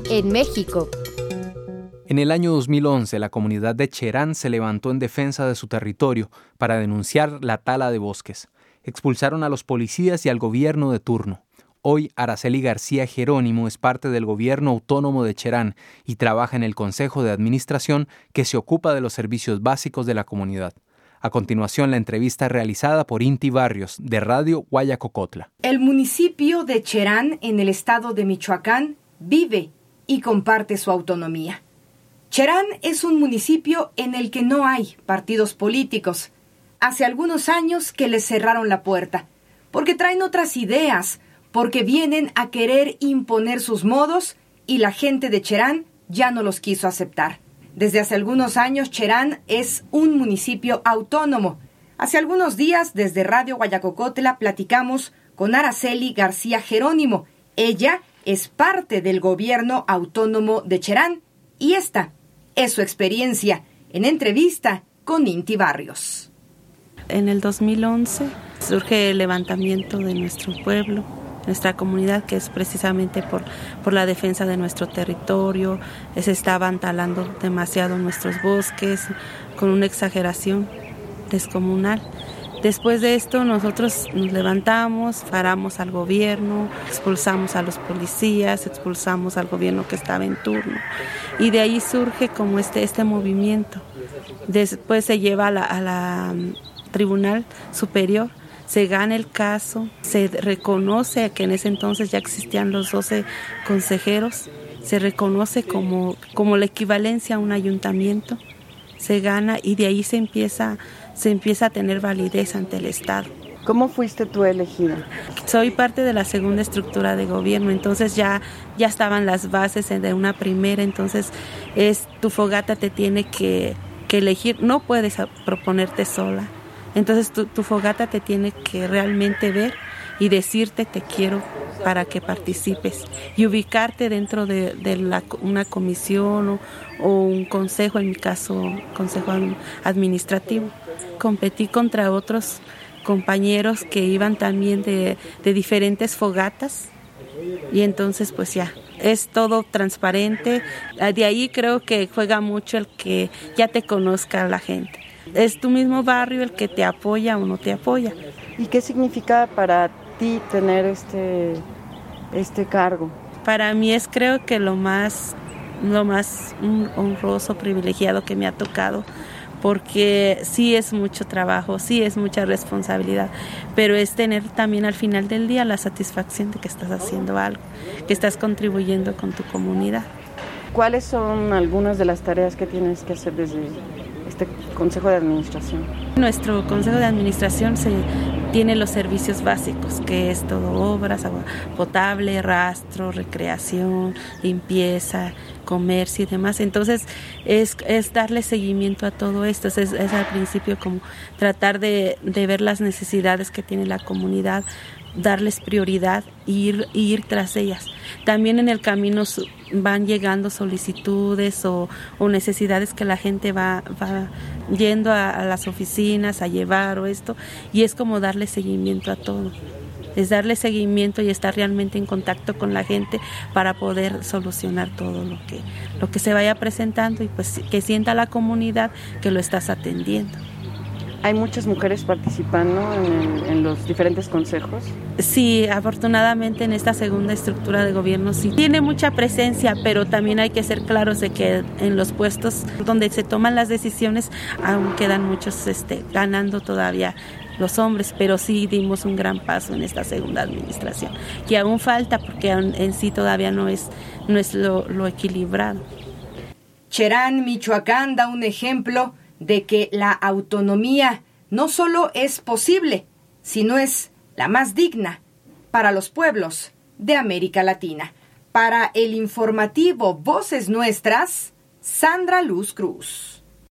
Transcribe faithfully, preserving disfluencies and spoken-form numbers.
En México. En el año dos mil once, la comunidad de Cherán se levantó en defensa de su territorio para denunciar la tala de bosques. Expulsaron a los policías y al gobierno de turno. Hoy, Araceli García Jerónimo es parte del gobierno autónomo de Cherán y trabaja en el Consejo de Administración que se ocupa de los servicios básicos de la comunidad. A continuación, la entrevista realizada por Inti Barrios, de Radio Guayacocotla. El municipio de Cherán, en el estado de Michoacán, vive y comparte su autonomía. Cherán es un municipio en el que no hay partidos políticos. Hace algunos años que les cerraron la puerta, porque traen otras ideas, porque vienen a querer imponer sus modos y la gente de Cherán ya no los quiso aceptar. Desde hace algunos años, Cherán es un municipio autónomo. Hace algunos días, desde Radio Guayacocotla, platicamos con Araceli García Jerónimo. Ella es parte del gobierno autónomo de Cherán y esta es su experiencia en entrevista con Inti Barrios. En el dos mil once surge el levantamiento de nuestro pueblo, nuestra comunidad, que es precisamente por, por la defensa de nuestro territorio. Se estaban talando demasiado nuestros bosques con una exageración descomunal. Después de esto nosotros nos levantamos, paramos al gobierno, expulsamos a los policías, expulsamos al gobierno que estaba en turno y de ahí surge como este, este movimiento. Después se lleva a la, a la um, Tribunal Superior, se gana el caso, se reconoce que en ese entonces ya existían los doce consejeros, se reconoce como, como la equivalencia a un ayuntamiento, se gana y de ahí se empieza se empieza a tener validez ante el Estado. ¿Cómo fuiste tú elegida? Soy parte de la segunda estructura de gobierno, entonces ya, ya estaban las bases de una primera, entonces es tu fogata te tiene que, que elegir, no puedes proponerte sola, entonces tu, tu fogata te tiene que realmente ver y decirte te quiero para que participes y ubicarte dentro de, de la, una comisión o, o un consejo, en mi caso consejo administrativo. Competí contra otros compañeros que iban también de, de diferentes fogatas y entonces pues ya, es todo transparente. De ahí creo que juega mucho el que ya te conozca la gente. Es tu mismo barrio el que te apoya o no te apoya. ¿Y qué significa para ti tener este, este cargo? Para mí es creo que lo más, lo más honroso, privilegiado que me ha tocado, porque sí es mucho trabajo, sí es mucha responsabilidad, pero es tener también al final del día la satisfacción de que estás haciendo algo, que estás contribuyendo con tu comunidad. ¿Cuáles son algunas de las tareas que tienes que hacer desde este Consejo de Administración? Nuestro Consejo de Administración se tiene los servicios básicos, que es todo obras, agua potable, rastro, recreación, limpieza, comercio y demás. Entonces es, es darle seguimiento a todo esto. Es, es al principio como tratar de, de ver las necesidades que tiene la comunidad, darles prioridad e ir, ir tras ellas. También en el camino van llegando solicitudes o, o necesidades que la gente va, va yendo a, a las oficinas a llevar o esto, y es como darle seguimiento a todo. Es darle seguimiento y estar realmente en contacto con la gente para poder solucionar todo lo que, lo que se vaya presentando y pues que sienta la comunidad que lo estás atendiendo. ¿Hay muchas mujeres participando en, en los diferentes consejos? Sí, afortunadamente en esta segunda estructura de gobierno sí tiene mucha presencia, pero también hay que ser claros de que en los puestos donde se toman las decisiones aún quedan muchos este, ganando todavía los hombres, pero sí dimos un gran paso en esta segunda administración, que aún falta porque aún en sí todavía no es, no es lo, lo equilibrado. Cherán, Michoacán, da un ejemplo de que la autonomía no solo es posible, sino es la más digna para los pueblos de América Latina. Para el informativo Voces Nuestras, Sandra Luz Cruz.